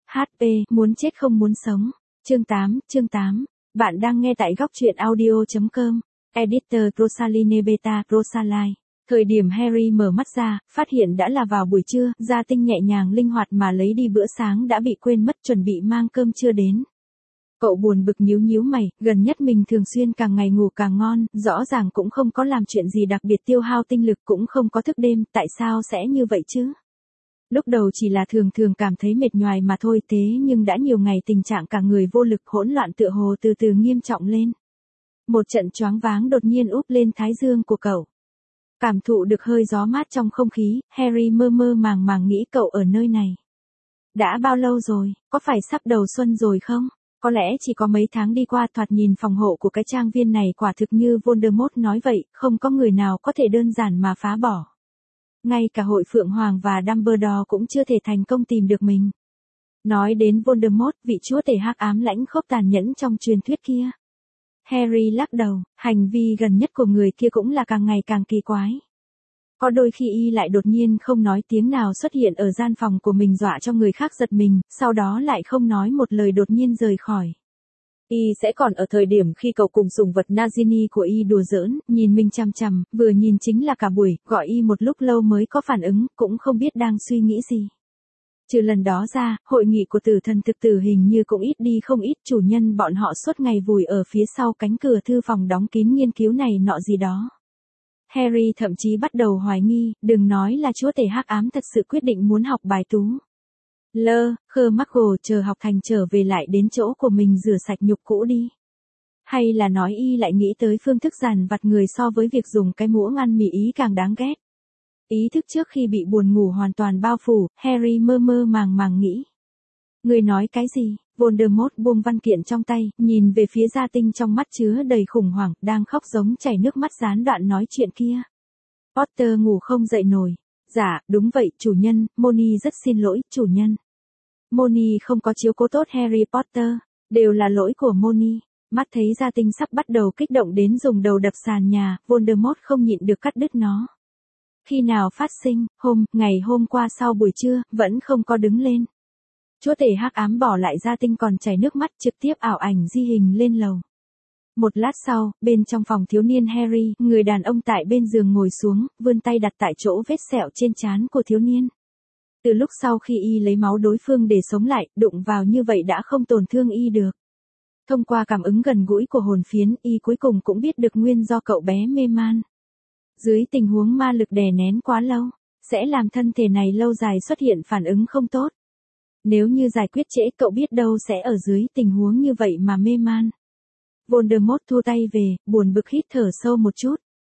HP, muốn chết không muốn sống. Chương 8. Bạn đang nghe tại góc truyện audio.com. Editor Rosaline Beta, Rosaline. Thời điểm Harry mở mắt ra, phát hiện đã là vào buổi trưa, gia tinh nhẹ nhàng linh hoạt mà lấy đi bữa sáng đã bị quên mất, chuẩn bị mang cơm trưa đến. Cậu buồn bực nhíu nhíu mày, gần nhất mình thường xuyên càng ngày ngủ càng ngon, rõ ràng cũng không có làm chuyện gì đặc biệt tiêu hao tinh lực, cũng không có thức đêm, tại sao sẽ như vậy chứ? Lúc đầu chỉ là thường cảm thấy mệt nhoài mà thôi, thế nhưng đã nhiều ngày tình trạng cả người vô lực hỗn loạn tựa hồ từ từ nghiêm trọng lên. Một trận choáng váng đột nhiên úp lên thái dương của cậu. Cảm thụ được hơi gió mát trong không khí, Harry mơ màng nghĩ cậu ở nơi này. Đã bao lâu rồi, có phải sắp đầu xuân rồi không? Có lẽ chỉ có mấy tháng đi qua, thoạt nhìn phòng hộ của cái trang viên này quả thực như Voldemort nói vậy, không có người nào có thể đơn giản mà phá bỏ. Ngay cả hội Phượng Hoàng và Dumbledore cũng chưa thể thành công tìm được mình. Nói đến Voldemort, vị chúa tể hắc ám lãnh khốc tàn nhẫn trong truyền thuyết kia. Harry lắc đầu, hành vi gần nhất của người kia cũng là càng ngày càng kỳ quái. Có đôi khi y lại đột nhiên không nói tiếng nào xuất hiện ở gian phòng của mình dọa cho người khác giật mình, sau đó lại không nói một lời đột nhiên rời khỏi. Y sẽ còn ở thời điểm khi cậu cùng sủng vật Nagini của y đùa giỡn, nhìn mình chằm chằm, vừa nhìn chính là cả buổi, gọi y một lúc lâu mới có phản ứng, cũng không biết đang suy nghĩ gì. Trừ lần đó ra, hội nghị của tử thần thực tử hình như cũng ít đi không ít, chủ nhân bọn họ suốt ngày vùi ở phía sau cánh cửa thư phòng đóng kín nghiên cứu này nọ gì đó. Harry thậm chí bắt đầu hoài nghi, đừng nói là chúa tể hắc ám thật sự quyết định muốn học bài tú. McGonagall chờ học thành trở về lại đến chỗ của mình rửa sạch nhục cũ đi. Hay là nói y lại nghĩ tới phương thức dằn vặt người so với việc dùng cái muỗng ăn mì ý càng đáng ghét. Ý thức trước khi bị buồn ngủ hoàn toàn bao phủ, Harry mơ màng nghĩ. Người nói cái gì? Voldemort buông văn kiện trong tay, nhìn về phía gia tinh trong mắt chứa đầy khủng hoảng, đang khóc giống chảy nước mắt gián đoạn nói chuyện kia. Potter ngủ không dậy nổi. Dạ, đúng vậy, chủ nhân, Moni rất xin lỗi, chủ nhân. Moni không có chiếu cố tốt Harry Potter, đều là lỗi của Moni. Mắt thấy gia tinh sắp bắt đầu kích động đến dùng đầu đập sàn nhà, Voldemort không nhịn được cắt đứt nó. Khi nào phát sinh, ngày hôm qua sau buổi trưa, vẫn không có đứng lên. Chúa tể hắc ám bỏ lại gia tinh còn chảy nước mắt, trực tiếp ảo ảnh di hình lên lầu. Một lát sau, bên trong phòng thiếu niên Harry, người đàn ông tại bên giường ngồi xuống, vươn tay đặt tại chỗ vết sẹo trên trán của thiếu niên. Từ lúc sau khi y lấy máu đối phương để sống lại, đụng vào như vậy đã không tổn thương y được. Thông qua cảm ứng gần gũi của hồn phiến, y cuối cùng cũng biết được nguyên do cậu bé mê man. Dưới tình huống ma lực đè nén quá lâu, sẽ làm thân thể này lâu dài xuất hiện phản ứng không tốt. Nếu như giải quyết trễ, cậu biết đâu sẽ ở dưới tình huống như vậy mà mê man. Voldemort thu tay về, buồn bực hít thở sâu một chút.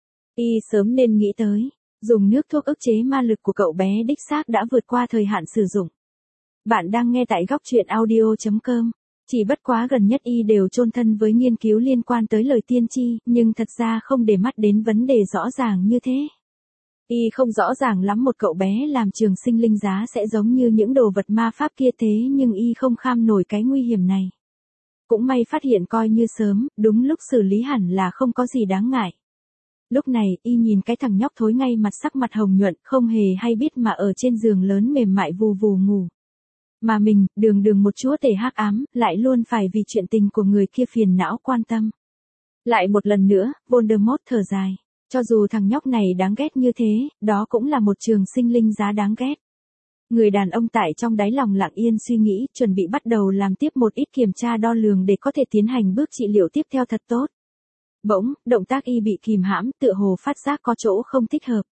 Y sớm nên nghĩ tới, dùng nước thuốc ức chế ma lực của cậu bé đích xác đã vượt qua thời hạn sử dụng. Bạn đang nghe tại góc truyện audio.com. Chỉ bất quá gần nhất y đều chôn thân với nghiên cứu liên quan tới lời tiên tri, nhưng thật ra không để mắt đến vấn đề rõ ràng như thế. Y không rõ ràng lắm một cậu bé làm trường sinh linh giá sẽ giống như những đồ vật ma pháp kia, thế nhưng y không kham nổi cái nguy hiểm này. Cũng may phát hiện coi như sớm, đúng lúc xử lý hẳn là không có gì đáng ngại. Lúc này, y nhìn cái thằng nhóc thối ngay mặt sắc mặt hồng nhuận, không hề hay biết mà ở trên giường lớn mềm mại vù vù ngủ. Mà mình, đường một chúa tể hắc ám, lại luôn phải vì chuyện tình của người kia phiền não quan tâm. Lại một lần nữa, Voldemort thở dài. Cho dù thằng nhóc này đáng ghét như thế, đó cũng là một trường sinh linh giá đáng ghét. Người đàn ông tại trong đáy lòng lặng yên suy nghĩ, chuẩn bị bắt đầu làm tiếp một ít kiểm tra đo lường để có thể tiến hành bước trị liệu tiếp theo thật tốt. Bỗng, động tác y bị kìm hãm, tựa hồ phát giác có chỗ không thích hợp.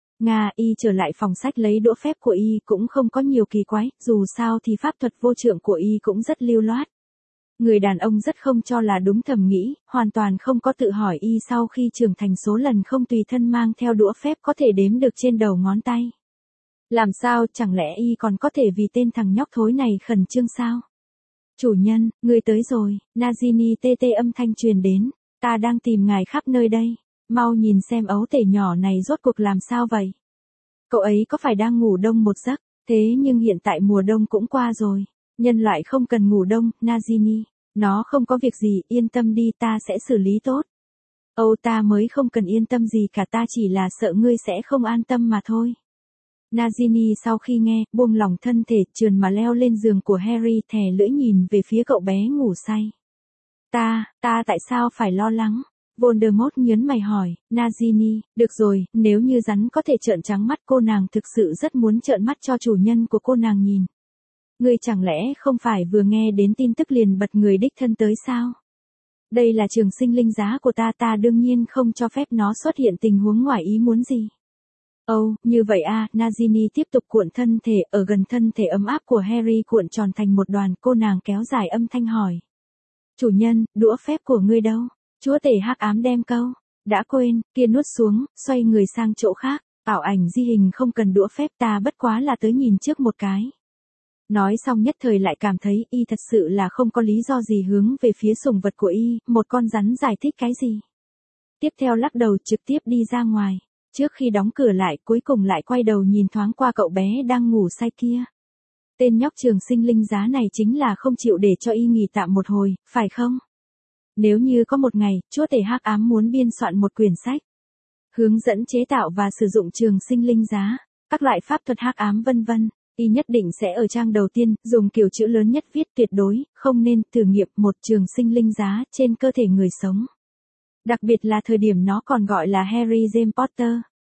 Y trở lại phòng sách lấy đũa phép của y, cũng không có nhiều kỳ quái, dù sao thì pháp thuật vô trượng của y cũng rất lưu loát. Người đàn ông rất không cho là đúng thầm nghĩ, hoàn toàn không có tự hỏi y sau khi trưởng thành số lần không tùy thân mang theo đũa phép có thể đếm được trên đầu ngón tay. Làm sao, chẳng lẽ y còn có thể vì tên thằng nhóc thối này khẩn trương sao? Chủ nhân, người tới rồi, Nagini tê âm thanh truyền đến, ta đang tìm ngài khắp nơi đây, mau nhìn xem ấu tể nhỏ này rốt cuộc làm sao vậy? Cậu ấy có phải đang ngủ đông một giấc, thế nhưng hiện tại mùa đông cũng qua rồi, nhân loại không cần ngủ đông, Nagini, nó không có việc gì, yên tâm đi, ta sẽ xử lý tốt. Ta mới không cần yên tâm gì cả, ta chỉ là sợ ngươi sẽ không an tâm mà thôi. Nagini sau khi nghe, buông lỏng thân thể, trườn mà leo lên giường của Harry, thè lưỡi nhìn về phía cậu bé ngủ say. Ta tại sao phải lo lắng? Voldemort nhớn mày hỏi, Nagini, được rồi, nếu như rắn có thể trợn trắng mắt, cô nàng thực sự rất muốn trợn mắt cho chủ nhân của cô nàng nhìn. Ngươi chẳng lẽ không phải vừa nghe đến tin tức liền bật người đích thân tới sao? Đây là trường sinh linh giá của ta đương nhiên không cho phép nó xuất hiện tình huống ngoài ý muốn gì. Ồ, như vậy à, Nagini tiếp tục cuộn thân thể, ở gần thân thể ấm áp của Harry cuộn tròn thành một đoàn, cô nàng kéo dài âm thanh hỏi. Chủ nhân, đũa phép của ngươi đâu? Chúa tể hắc ám đem câu. Đã quên, kia nuốt xuống, xoay người sang chỗ khác, ảo ảnh di hình không cần đũa phép, ta bất quá là tới nhìn trước một cái. Nói xong nhất thời lại cảm thấy y thật sự là không có lý do gì hướng về phía sủng vật của y, một con rắn giải thích cái gì. Tiếp theo lắc đầu trực tiếp đi ra ngoài, trước khi đóng cửa lại cuối cùng lại quay đầu nhìn thoáng qua cậu bé đang ngủ say kia. Tên nhóc trường sinh linh giá này chính là không chịu để cho y nghỉ tạm một hồi, phải không? Nếu như có một ngày, chúa tể hắc ám muốn biên soạn một quyển sách, hướng dẫn chế tạo và sử dụng trường sinh linh giá, các loại pháp thuật hắc ám vân vân, y nhất định sẽ ở trang đầu tiên, dùng kiểu chữ lớn nhất viết tuyệt đối, không nên thử nghiệm một trường sinh linh giá trên cơ thể người sống. Đặc biệt là thời điểm nó còn gọi là Harry James Potter.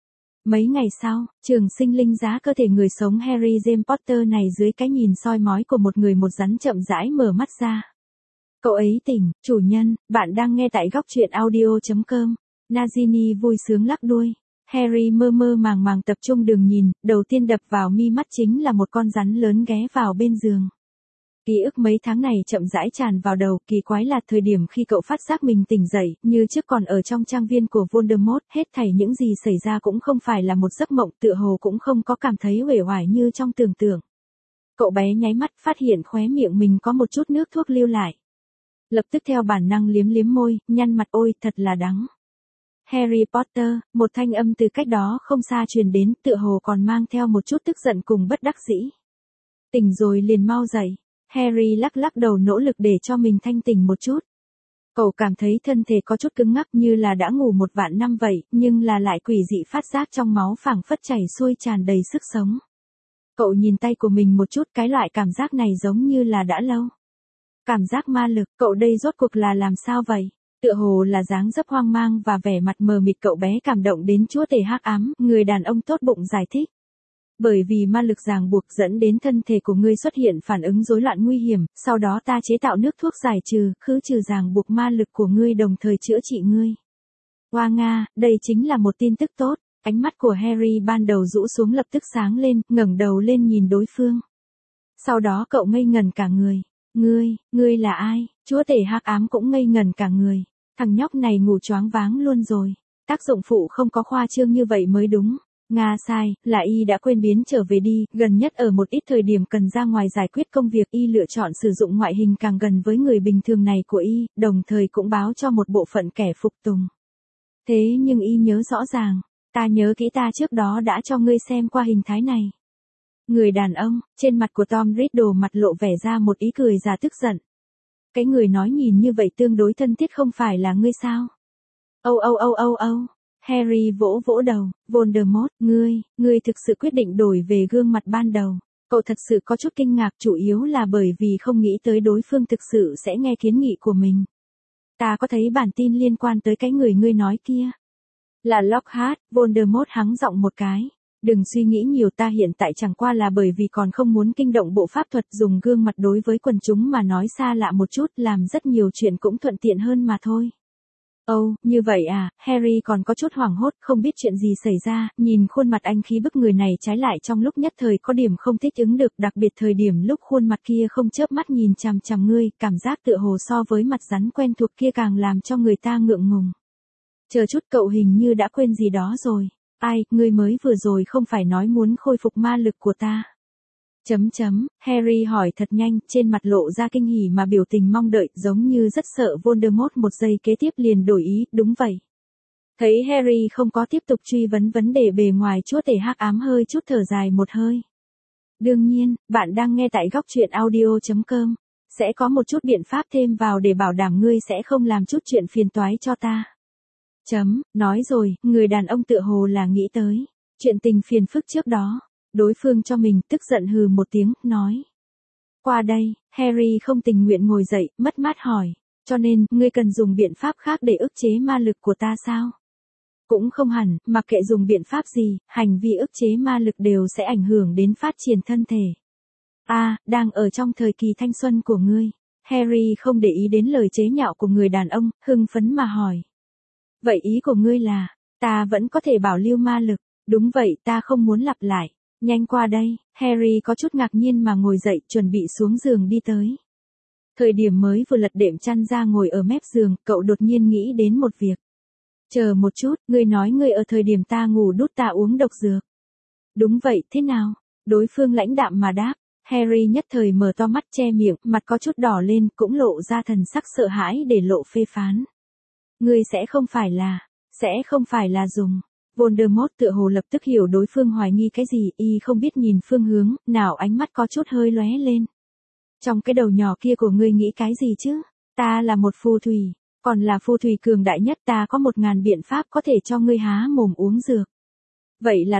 Mấy ngày sau, trường sinh linh giá cơ thể người sống Harry James Potter này dưới cái nhìn soi mói của một người một rắn chậm rãi mở mắt ra. Cậu ấy tỉnh, chủ nhân, bạn đang nghe tại góc truyện audio.com. Nagini vui sướng lắc đuôi. Harry mơ mơ màng màng tập trung đừng nhìn, đầu tiên đập vào mi mắt chính là một con rắn lớn ghé vào bên giường. Ký ức mấy tháng này chậm rãi tràn vào đầu, kỳ quái là thời điểm khi cậu phát giác mình tỉnh dậy, như trước còn ở trong trang viên của Voldemort, hết thảy những gì xảy ra cũng không phải là một giấc mộng, tựa hồ cũng không có cảm thấy uể oải như trong tưởng tượng. Cậu bé nháy mắt phát hiện khóe miệng mình có một chút nước thuốc lưu lại. Lập tức theo bản năng liếm liếm môi, nhăn mặt ôi thật là đắng. Harry Potter, một thanh âm từ cách đó không xa truyền đến, tựa hồ còn mang theo một chút tức giận cùng bất đắc dĩ. Tỉnh rồi liền mau dậy. Harry lắc lắc đầu nỗ lực để cho mình thanh tỉnh một chút. Cậu cảm thấy thân thể có chút cứng ngắc như là đã ngủ một vạn năm vậy, nhưng là lại quỷ dị phát giác trong máu phảng phất chảy xuôi tràn đầy sức sống. Cậu nhìn tay của mình một chút, cái loại cảm giác này giống như là đã lâu. Cảm giác ma lực, cậu đây rốt cuộc là làm sao vậy? Tựa hồ là dáng dấp hoang mang và vẻ mặt mờ mịt, cậu bé cảm động đến chúa tể hắc ám, người đàn ông tốt bụng giải thích. Bởi vì ma lực ràng buộc dẫn đến thân thể của ngươi xuất hiện phản ứng rối loạn nguy hiểm, sau đó ta chế tạo nước thuốc giải trừ, khứ trừ ràng buộc ma lực của ngươi đồng thời chữa trị ngươi. Hoa Nga, đây chính là một tin tức tốt. Ánh mắt của Harry ban đầu rũ xuống lập tức sáng lên, ngẩng đầu lên nhìn đối phương. Sau đó cậu ngây ngần cả người. Ngươi là ai? Chúa tể hắc ám cũng ngây ngần cả người. Thằng nhóc này ngủ choáng váng luôn rồi. Tác dụng phụ không có khoa trương như vậy mới đúng. Nga sai, là y đã quên biến trở về đi, gần nhất ở một ít thời điểm cần ra ngoài giải quyết công việc y lựa chọn sử dụng ngoại hình càng gần với người bình thường này của y, đồng thời cũng báo cho một bộ phận kẻ phục tùng. Thế nhưng y nhớ rõ ràng, ta nhớ kỹ ta trước đó đã cho ngươi xem qua hình thái này. Người đàn ông, trên mặt của Tom Riddle mặt lộ vẻ ra một ý cười già tức giận. Cái người nói nhìn như vậy tương đối thân thiết không phải là ngươi sao? Âu. Harry vỗ vỗ đầu, Voldemort, ngươi thực sự quyết định đổi về gương mặt ban đầu. Cậu thật sự có chút kinh ngạc, chủ yếu là bởi vì không nghĩ tới đối phương thực sự sẽ nghe kiến nghị của mình. Ta có thấy bản tin liên quan tới cái người ngươi nói kia. Là Lockhart, Voldemort hắng giọng một cái. Đừng suy nghĩ nhiều, ta hiện tại chẳng qua là bởi vì còn không muốn kinh động bộ pháp thuật, dùng gương mặt đối với quần chúng mà nói xa lạ một chút, làm rất nhiều chuyện cũng thuận tiện hơn mà thôi. Ồ, như vậy à, Harry còn có chút hoảng hốt, không biết chuyện gì xảy ra, nhìn khuôn mặt anh khí bức người này trái lại trong lúc nhất thời có điểm không thích ứng được, đặc biệt thời điểm lúc khuôn mặt kia không chớp mắt nhìn chằm chằm ngươi, cảm giác tựa hồ so với mặt rắn quen thuộc kia càng làm cho người ta ngượng ngùng. Chờ chút, cậu hình như đã quên gì đó rồi. Ai, ngươi mới vừa rồi không phải nói muốn khôi phục ma lực của ta. Harry hỏi thật nhanh, trên mặt lộ ra kinh hỉ mà biểu tình mong đợi, giống như rất sợ Voldemort một giây kế tiếp liền đổi ý, đúng vậy. Thấy Harry không có tiếp tục truy vấn vấn đề bề ngoài, chúa tể hắc ám hơi chút thở dài một hơi. Đương nhiên, bạn đang nghe tại góc truyện audio.com. Sẽ có một chút biện pháp thêm vào để bảo đảm ngươi sẽ không làm chút chuyện phiền toái cho ta. Nói rồi, người đàn ông tựa hồ là nghĩ tới chuyện tình phiền phức trước đó. Đối phương cho mình, tức giận hừ một tiếng, nói. Qua đây, Harry không tình nguyện ngồi dậy, mất mát hỏi. Cho nên, ngươi cần dùng biện pháp khác để ức chế ma lực của ta sao? Cũng không hẳn, mặc kệ dùng biện pháp gì, hành vi ức chế ma lực đều sẽ ảnh hưởng đến phát triển thân thể. Đang ở trong thời kỳ thanh xuân của ngươi. Harry không để ý đến lời chế nhạo của người đàn ông, hưng phấn mà hỏi. Vậy ý của ngươi là, ta vẫn có thể bảo lưu ma lực, đúng vậy ta không muốn lặp lại. Nhanh qua đây, Harry có chút ngạc nhiên mà ngồi dậy chuẩn bị xuống giường đi tới. Thời điểm mới vừa lật đệm chăn ra ngồi ở mép giường, cậu đột nhiên nghĩ đến một việc. Chờ một chút, ngươi nói ngươi ở thời điểm ta ngủ đút ta uống độc dược. Đúng vậy, thế nào? Đối phương lãnh đạm mà đáp. Harry nhất thời mở to mắt che miệng, mặt có chút đỏ lên, cũng lộ ra thần sắc sợ hãi để lộ phê phán. Ngươi sẽ không phải là dùng. Voldemort tựa hồ lập tức hiểu đối phương hoài nghi cái gì, y không biết nhìn phương hướng, nào ánh mắt có chút hơi lóe lên. Trong cái đầu nhỏ kia của ngươi nghĩ cái gì chứ? Ta là một phù thủy, còn là phù thủy cường đại nhất, ta có 1000 biện pháp có thể cho ngươi há mồm uống dược. Vậy là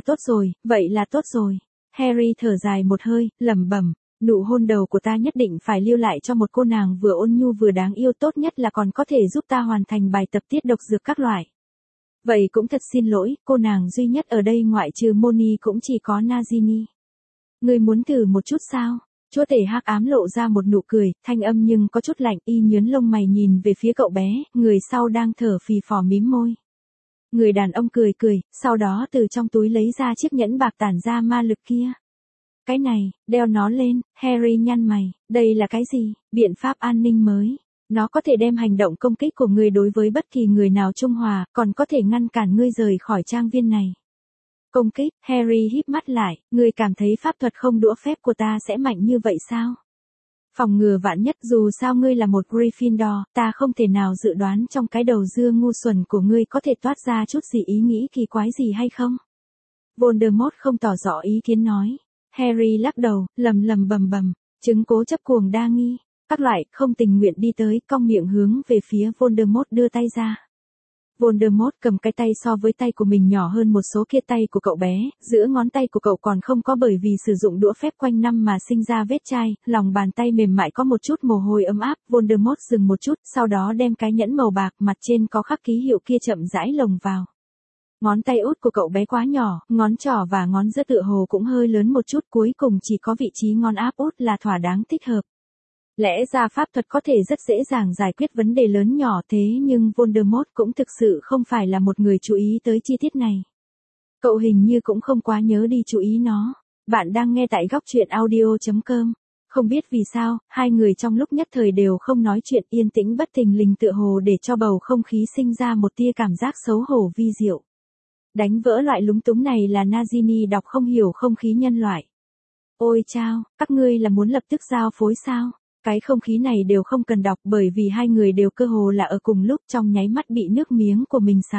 tốt rồi. Harry thở dài một hơi, lẩm bẩm, nụ hôn đầu của ta nhất định phải lưu lại cho một cô nàng vừa ôn nhu vừa đáng yêu, tốt nhất là còn có thể giúp ta hoàn thành bài tập tiết độc dược các loại. Vậy cũng thật xin lỗi, cô nàng duy nhất ở đây ngoại trừ Moni cũng chỉ có Nagini. Ngươi muốn thử một chút sao? Chúa tể hắc ám lộ ra một nụ cười, thanh âm nhưng có chút lạnh, y nhướng lông mày nhìn về phía cậu bé, người sau đang thở phì phò mím môi. Người đàn ông cười, sau đó từ trong túi lấy ra chiếc nhẫn bạc tản ra ma lực kia. Cái này, đeo nó lên, Harry nhăn mày, đây là cái gì? Biện pháp an ninh mới. Nó có thể đem hành động công kích của ngươi đối với bất kỳ người nào trung hòa, còn có thể ngăn cản ngươi rời khỏi trang viên này. Công kích, Harry híp mắt lại, ngươi cảm thấy pháp thuật không đũa phép của ta sẽ mạnh như vậy sao? Phòng ngừa vạn nhất, dù sao ngươi là một Gryffindor, ta không thể nào dự đoán trong cái đầu dưa ngu xuẩn của ngươi có thể toát ra chút gì ý nghĩ kỳ quái gì hay không? Voldemort không tỏ rõ ý kiến nói. Harry lắc đầu, lầm bầm, chứng cố chấp cuồng đa nghi. Các loại, không tình nguyện đi tới, cong miệng hướng về phía Voldemort đưa tay ra. Voldemort cầm cái tay so với tay của mình nhỏ hơn một số kia tay của cậu bé, giữa ngón tay của cậu còn không có bởi vì sử dụng đũa phép quanh năm mà sinh ra vết chai, lòng bàn tay mềm mại có một chút mồ hôi ấm áp, Voldemort dừng một chút, sau đó đem cái nhẫn màu bạc mặt trên có khắc ký hiệu kia chậm rãi lồng vào. Ngón tay út của cậu bé quá nhỏ, ngón trỏ và ngón giữa tựa hồ cũng hơi lớn một chút, cuối cùng chỉ có vị trí ngón áp út là thỏa đáng thích hợp. Lẽ ra pháp thuật có thể rất dễ dàng giải quyết vấn đề lớn nhỏ, thế nhưng Voldemort cũng thực sự không phải là một người chú ý tới chi tiết này. Cậu hình như cũng không quá nhớ đi chú ý nó. Bạn đang nghe tại góc truyện audio.com. Không biết vì sao, hai người trong lúc nhất thời đều không nói chuyện, yên tĩnh bất thình lình tựa hồ để cho bầu không khí sinh ra một tia cảm giác xấu hổ vi diệu. Đánh vỡ loại lúng túng này là Nagini đọc không hiểu không khí nhân loại. Ôi chao, các ngươi là muốn lập tức giao phối sao? Cái không khí này đều không cần đọc bởi vì hai người đều cơ hồ là ở cùng lúc trong nháy mắt bị nước miếng của mình sặc.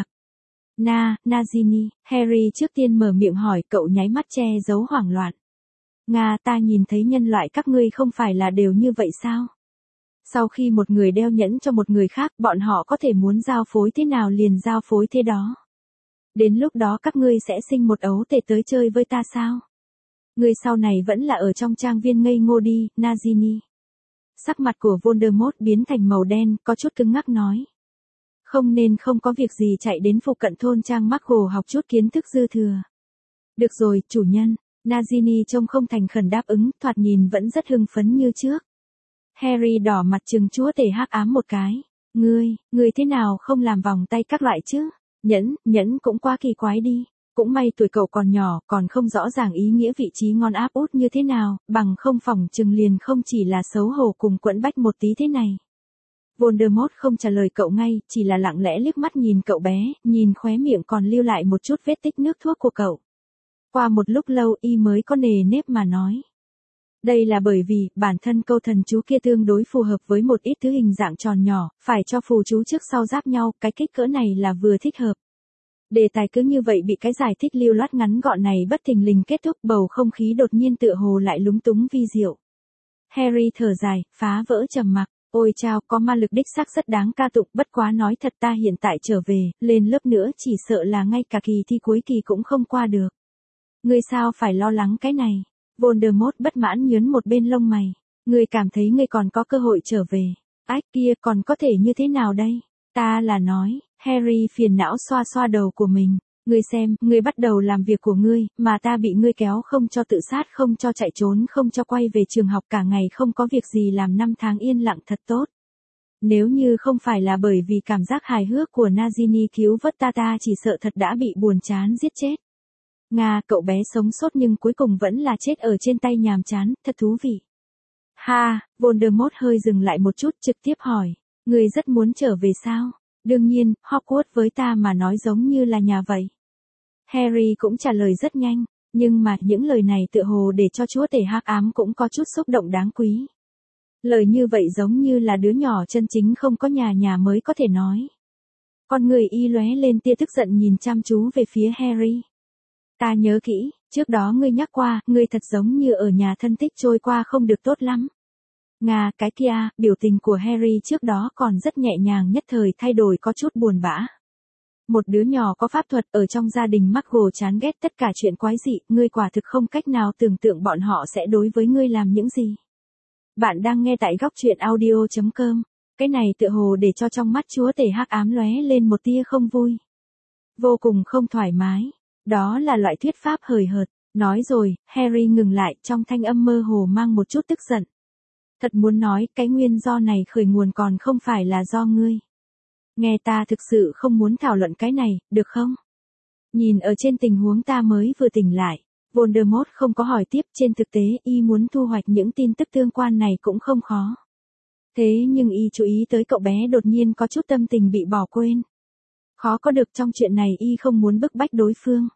Nagini, Harry trước tiên mở miệng hỏi, cậu nháy mắt che giấu hoảng loạn. Ta nhìn thấy nhân loại các ngươi không phải là đều như vậy sao? Sau khi một người đeo nhẫn cho một người khác, bọn họ có thể muốn giao phối thế nào liền giao phối thế đó. Đến lúc đó các ngươi sẽ sinh một ấu tể tới chơi với ta sao? Ngươi sau này vẫn là ở trong trang viên ngây ngô đi, Nagini. Sắc mặt của Voldemort biến thành màu đen, có chút cứng ngắc nói. Không nên không có việc gì chạy đến phụ cận thôn trang Muggle học chút kiến thức dư thừa. Được rồi, chủ nhân. Nagini trông không thành khẩn đáp ứng, thoạt nhìn vẫn rất hưng phấn như trước. Harry đỏ mặt trừng chúa tể hắc ám một cái. Ngươi thế nào không làm vòng tay các loại chứ? Nhẫn cũng quá kỳ quái đi. Cũng may tuổi cậu còn nhỏ, còn không rõ ràng ý nghĩa vị trí ngón áp út như thế nào, bằng không phỏng chừng liền không chỉ là xấu hổ cùng quẫn bách một tí thế này. Voldemort không trả lời cậu ngay, chỉ là lặng lẽ liếc mắt nhìn cậu bé, nhìn khóe miệng còn lưu lại một chút vết tích nước thuốc của cậu. Qua một lúc lâu y mới có nề nếp mà nói. Đây là bởi vì, bản thân câu thần chú kia tương đối phù hợp với một ít thứ hình dạng tròn nhỏ, phải cho phù chú trước sau giáp nhau, cái kích cỡ này là vừa thích hợp. Đề tài cứ như vậy bị cái giải thích lưu loát ngắn gọn này bất thình lình kết thúc, bầu không khí đột nhiên tựa hồ lại lúng túng vi diệu. Harry thở dài, phá vỡ trầm mặc, ôi chao, có ma lực đích xác rất đáng ca tụng, bất quá nói thật ta hiện tại trở về, lên lớp nữa chỉ sợ là ngay cả kỳ thi cuối kỳ cũng không qua được. Ngươi sao phải lo lắng cái này? Voldemort bất mãn nhướng một bên lông mày. Ngươi cảm thấy ngươi còn có cơ hội trở về. Ách kia còn có thể như thế nào đây? Ta là nói, Harry phiền não xoa xoa đầu của mình. Ngươi xem, ngươi bắt đầu làm việc của ngươi, mà ta bị ngươi kéo không cho tự sát, không cho chạy trốn, không cho quay về trường học, cả ngày không có việc gì làm, 5 tháng yên lặng thật tốt. Nếu như không phải là bởi vì cảm giác hài hước của Nagini cứu vớt ta chỉ sợ thật đã bị buồn chán giết chết. Nga, cậu bé sống sót nhưng cuối cùng vẫn là chết ở trên tay nhàm chán, thật thú vị. Ha, Voldemort hơi dừng lại một chút, trực tiếp hỏi, ngươi rất muốn trở về sao? Đương nhiên, Hogwarts với ta mà nói giống như là nhà vậy. Harry cũng trả lời rất nhanh, nhưng mà những lời này tựa hồ để cho chúa tể hắc ám cũng có chút xúc động đáng quý. Lời như vậy giống như là đứa nhỏ chân chính không có nhà mới có thể nói. Con người y lóe lên tia tức giận nhìn chăm chú về phía Harry. Ta nhớ kỹ, trước đó ngươi nhắc qua, ngươi thật giống như ở nhà thân thích trôi qua không được tốt lắm. Nga, cái kia, biểu tình của Harry trước đó còn rất nhẹ nhàng, nhất thời thay đổi có chút buồn bã. Một đứa nhỏ có pháp thuật ở trong gia đình Muggle chán ghét tất cả chuyện quái dị, ngươi quả thực không cách nào tưởng tượng bọn họ sẽ đối với ngươi làm những gì. Bạn đang nghe tại góc truyện audio.com. Cái này tựa hồ để cho trong mắt chúa tể hắc ám lóe lên một tia không vui. Vô cùng không thoải mái. Đó là loại thuyết pháp hời hợt. Nói rồi, Harry ngừng lại, trong thanh âm mơ hồ mang một chút tức giận. Thật muốn nói, cái nguyên do này khởi nguồn còn không phải là do ngươi. Nghe ta thực sự không muốn thảo luận cái này, được không? Nhìn ở trên tình huống ta mới vừa tỉnh lại, Voldemort không có hỏi tiếp, trên thực tế y muốn thu hoạch những tin tức tương quan này cũng không khó. Thế nhưng y chú ý tới cậu bé đột nhiên có chút tâm tình bị bỏ quên. Khó có được trong chuyện này, y không muốn bức bách đối phương.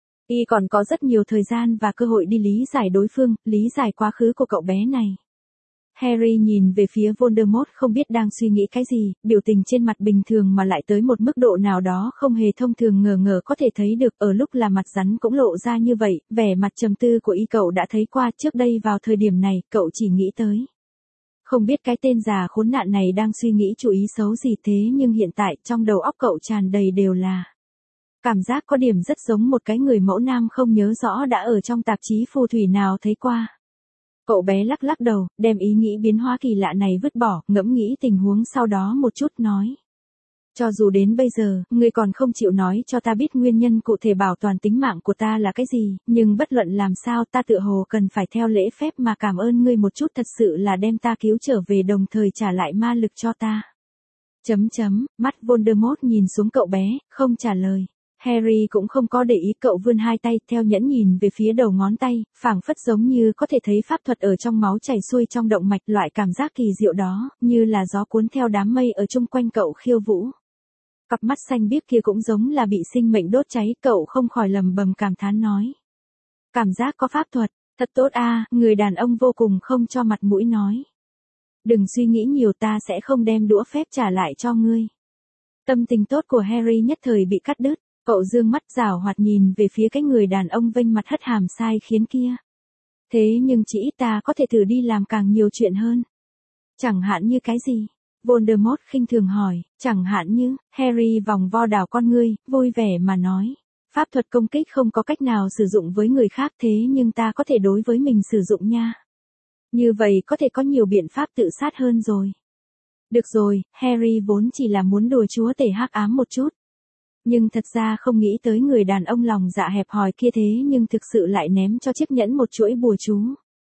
Y còn có rất nhiều thời gian và cơ hội đi lý giải đối phương, lý giải quá khứ của cậu bé này. Harry nhìn về phía Voldemort không biết đang suy nghĩ cái gì, biểu tình trên mặt bình thường mà lại tới một mức độ nào đó không hề thông thường, ngờ có thể thấy được, ở lúc là mặt rắn cũng lộ ra như vậy, vẻ mặt trầm tư của y cậu đã thấy qua trước đây vào thời điểm này, cậu chỉ nghĩ tới. Không biết cái tên già khốn nạn này đang suy nghĩ chủ ý xấu gì thế, nhưng hiện tại trong đầu óc cậu tràn đầy đều là cảm giác có điểm rất giống một cái người mẫu nam không nhớ rõ đã ở trong tạp chí phù thủy nào thấy qua. Cậu bé lắc lắc đầu, đem ý nghĩ biến hóa kỳ lạ này vứt bỏ, ngẫm nghĩ tình huống sau đó một chút nói. Cho dù đến bây giờ, ngươi còn không chịu nói cho ta biết nguyên nhân cụ thể bảo toàn tính mạng của ta là cái gì, nhưng bất luận làm sao ta tựa hồ cần phải theo lễ phép mà cảm ơn ngươi một chút, thật sự là đem ta cứu trở về đồng thời trả lại ma lực cho ta. Mắt Voldemort nhìn xuống cậu bé, không trả lời. Harry cũng không có để ý, cậu vươn hai tay, theo nhẫn nhìn về phía đầu ngón tay, phảng phất giống như có thể thấy pháp thuật ở trong máu chảy xuôi trong động mạch, loại cảm giác kỳ diệu đó, như là gió cuốn theo đám mây ở chung quanh cậu khiêu vũ. Cặp mắt xanh biếc kia cũng giống là bị sinh mệnh đốt cháy, cậu không khỏi lầm bầm cảm thán nói. Cảm giác có pháp thuật, thật tốt a, người đàn ông vô cùng không cho mặt mũi nói. Đừng suy nghĩ nhiều, ta sẽ không đem đũa phép trả lại cho ngươi. Tâm tình tốt của Harry nhất thời bị cắt đứt. Cậu dương mắt giảo hoạt nhìn về phía cái người đàn ông vênh mặt hất hàm sai khiến kia. Thế nhưng chỉ ít ta có thể thử đi làm càng nhiều chuyện hơn. Chẳng hạn như cái gì? Voldemort khinh thường hỏi, chẳng hạn như, Harry vòng vo đảo con ngươi, vui vẻ mà nói. Pháp thuật công kích không có cách nào sử dụng với người khác, thế nhưng ta có thể đối với mình sử dụng nha. Như vậy có thể có nhiều biện pháp tự sát hơn rồi. Được rồi, Harry vốn chỉ là muốn đùa chúa tể hắc ám một chút. Nhưng thật ra không nghĩ tới người đàn ông lòng dạ hẹp hòi kia thế nhưng thực sự lại ném cho chiếc nhẫn một chuỗi bùa chú.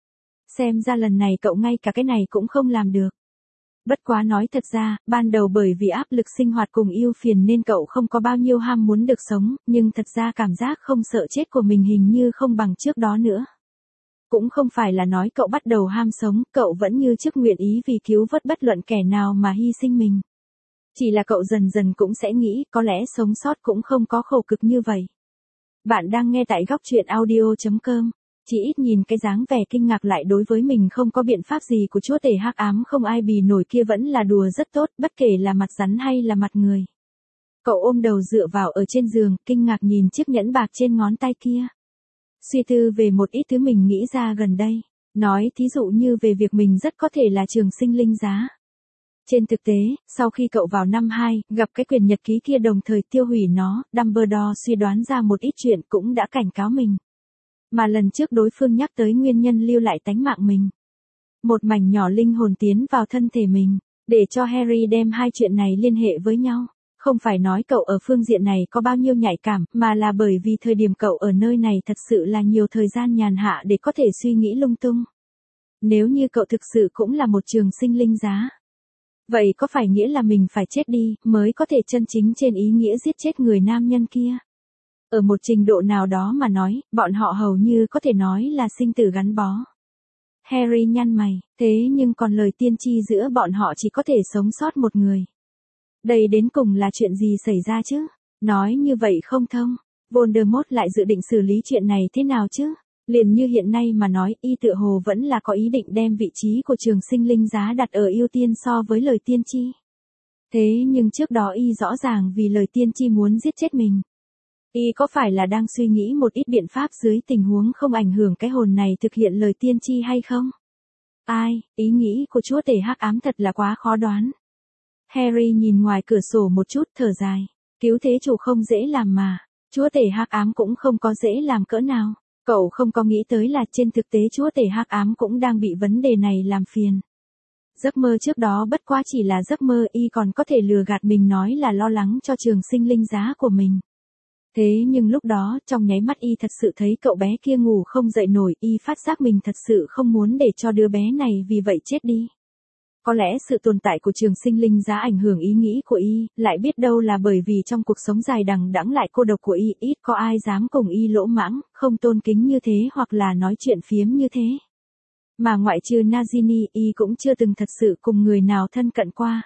Xem ra lần này cậu ngay cả cái này cũng không làm được. Bất quá nói thật ra, ban đầu bởi vì áp lực sinh hoạt cùng ưu phiền nên cậu không có bao nhiêu ham muốn được sống, nhưng thật ra cảm giác không sợ chết của mình hình như không bằng trước đó nữa. Cũng không phải là nói cậu bắt đầu ham sống, cậu vẫn như trước nguyện ý vì cứu vớt bất luận kẻ nào mà hy sinh mình. Chỉ là cậu dần dần cũng sẽ nghĩ, có lẽ sống sót cũng không có khổ cực như vậy. Bạn đang nghe tại góc truyện audio.com. Chỉ ít nhìn cái dáng vẻ kinh ngạc lại đối với mình không có biện pháp gì của chúa tể hắc ám không ai bì nổi kia vẫn là đùa rất tốt, bất kể là mặt rắn hay là mặt người. Cậu ôm đầu dựa vào ở trên giường, kinh ngạc nhìn chiếc nhẫn bạc trên ngón tay kia. Suy tư về một ít thứ mình nghĩ ra gần đây. Nói thí dụ như về việc mình rất có thể là trường sinh linh giá. Trên thực tế, sau khi cậu vào năm 2, gặp cái quyển nhật ký kia đồng thời tiêu hủy nó, Dumbledore suy đoán ra một ít chuyện cũng đã cảnh cáo mình. Mà lần trước đối phương nhắc tới nguyên nhân lưu lại tánh mạng mình. Một mảnh nhỏ linh hồn tiến vào thân thể mình, để cho Harry đem hai chuyện này liên hệ với nhau. Không phải nói cậu ở phương diện này có bao nhiêu nhạy cảm, mà là bởi vì thời điểm cậu ở nơi này thật sự là nhiều thời gian nhàn hạ để có thể suy nghĩ lung tung. Nếu như cậu thực sự cũng là một trường sinh linh giá, vậy có phải nghĩa là mình phải chết đi, mới có thể chân chính trên ý nghĩa giết chết người nam nhân kia? Ở một trình độ nào đó mà nói, bọn họ hầu như có thể nói là sinh tử gắn bó. Harry nhăn mày, thế nhưng còn lời tiên tri giữa bọn họ chỉ có thể sống sót một người. Đây đến cùng là chuyện gì xảy ra chứ? Nói như vậy không thông. Voldemort lại dự định xử lý chuyện này thế nào chứ? Liền như hiện nay mà nói, y tựa hồ vẫn là có ý định đem vị trí của trường sinh linh giá đặt ở ưu tiên so với lời tiên tri. Thế nhưng trước đó y rõ ràng vì lời tiên tri muốn giết chết mình. Y có phải là đang suy nghĩ một ít biện pháp dưới tình huống không ảnh hưởng cái hồn này thực hiện lời tiên tri hay không? Ai, ý nghĩ của chúa tể hắc ám thật là quá khó đoán. Harry nhìn ngoài cửa sổ một chút thở dài. Cứu thế chủ không dễ làm mà. Chúa tể hắc ám cũng không có dễ làm cỡ nào. Cậu không có nghĩ tới là trên thực tế chúa tể hắc ám cũng đang bị vấn đề này làm phiền. Giấc mơ trước đó bất quá chỉ là giấc mơ, y còn có thể lừa gạt mình nói là lo lắng cho trường sinh linh giá của mình. Thế nhưng lúc đó, trong nháy mắt y thật sự thấy cậu bé kia ngủ không dậy nổi, y phát giác mình thật sự không muốn để cho đứa bé này vì vậy chết đi. Có lẽ sự tồn tại của trường sinh linh giá ảnh hưởng ý nghĩ của y, lại biết đâu là bởi vì trong cuộc sống dài đằng đẵng lại cô độc của y, ít có ai dám cùng y lỗ mãng, không tôn kính như thế hoặc là nói chuyện phiếm như thế. Mà ngoại trừ Nagini, y cũng chưa từng thật sự cùng người nào thân cận qua.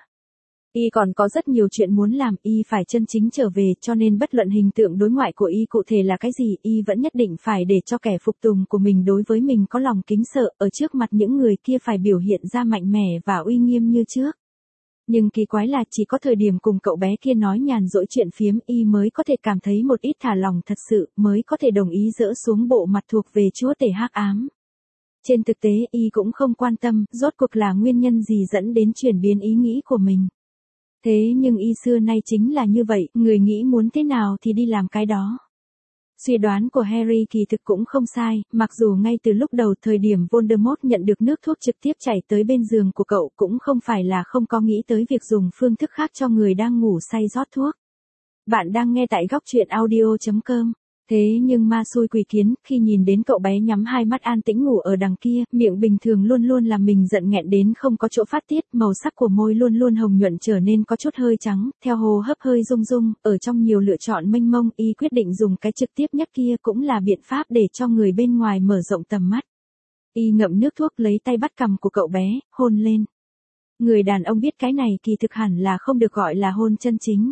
Y còn có rất nhiều chuyện muốn làm, y phải chân chính trở về, cho nên bất luận hình tượng đối ngoại của y cụ thể là cái gì, y vẫn nhất định phải để cho kẻ phục tùng của mình đối với mình có lòng kính sợ, ở trước mặt những người kia phải biểu hiện ra mạnh mẽ và uy nghiêm như trước. Nhưng kỳ quái là chỉ có thời điểm cùng cậu bé kia nói nhàn rỗi chuyện phiếm, y mới có thể cảm thấy một ít thả lòng thật sự, mới có thể đồng ý dỡ xuống bộ mặt thuộc về chúa tể hắc ám. Trên thực tế y cũng không quan tâm, rốt cuộc là nguyên nhân gì dẫn đến chuyển biến ý nghĩ của mình. Thế nhưng y xưa nay chính là như vậy, người nghĩ muốn thế nào thì đi làm cái đó. Suy đoán của Harry kỳ thực cũng không sai, mặc dù ngay từ lúc đầu thời điểm Voldemort nhận được nước thuốc trực tiếp chảy tới bên giường của cậu cũng không phải là không có nghĩ tới việc dùng phương thức khác cho người đang ngủ say rót thuốc. Bạn đang nghe tại góc truyện audio.com. Thế nhưng ma xui quỷ kiến, khi nhìn đến cậu bé nhắm hai mắt an tĩnh ngủ ở đằng kia, miệng bình thường luôn luôn làm mình giận nghẹn đến không có chỗ phát tiết, màu sắc của môi luôn luôn hồng nhuận trở nên có chút hơi trắng, theo hô hấp hơi rung rung, ở trong nhiều lựa chọn mênh mông, y quyết định dùng cái trực tiếp nhất kia cũng là biện pháp để cho người bên ngoài mở rộng tầm mắt. Y ngậm nước thuốc lấy tay bắt cằm của cậu bé, hôn lên. Người đàn ông biết cái này kỳ thực hẳn là không được gọi là hôn chân chính.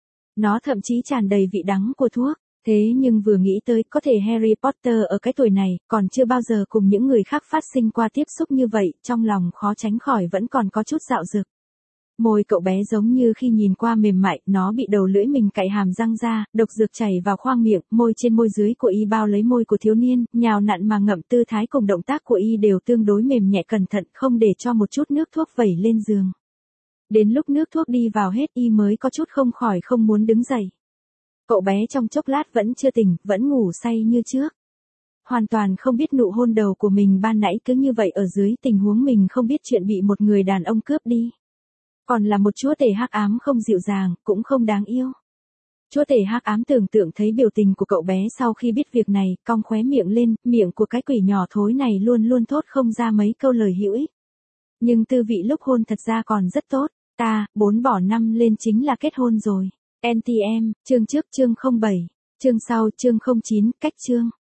Nó thậm chí tràn đầy vị đắng của thuốc. Thế nhưng vừa nghĩ tới có thể Harry Potter ở cái tuổi này còn chưa bao giờ cùng những người khác phát sinh qua tiếp xúc như vậy, trong lòng khó tránh khỏi vẫn còn có chút dạo dực. Môi cậu bé giống như khi nhìn qua mềm mại, nó bị đầu lưỡi mình cạy hàm răng ra, độc dược chảy vào khoang miệng, môi trên môi dưới của y bao lấy môi của thiếu niên, nhào nặn mà ngậm, tư thái cùng động tác của y đều tương đối mềm nhẹ cẩn thận, không để cho một chút nước thuốc vẩy lên giường. Đến lúc nước thuốc đi vào hết y mới có chút không khỏi không muốn đứng dậy. Cậu bé trong chốc lát vẫn chưa tỉnh, vẫn ngủ say như trước. Hoàn toàn không biết nụ hôn đầu của mình ban nãy cứ như vậy ở dưới tình huống mình không biết chuyện bị một người đàn ông cướp đi. Còn là một chúa tể hắc ám không dịu dàng, cũng không đáng yêu. Chúa tể hắc ám tưởng tượng thấy biểu tình của cậu bé sau khi biết việc này, cong khóe miệng lên, miệng của cái quỷ nhỏ thối này luôn luôn thốt không ra mấy câu lời hữu ích. Nhưng tư vị lúc hôn thật ra còn rất tốt, 4 bỏ 5 lên chính là kết hôn rồi. NTM, chương trước chương 07, chương sau chương 09, cách chương.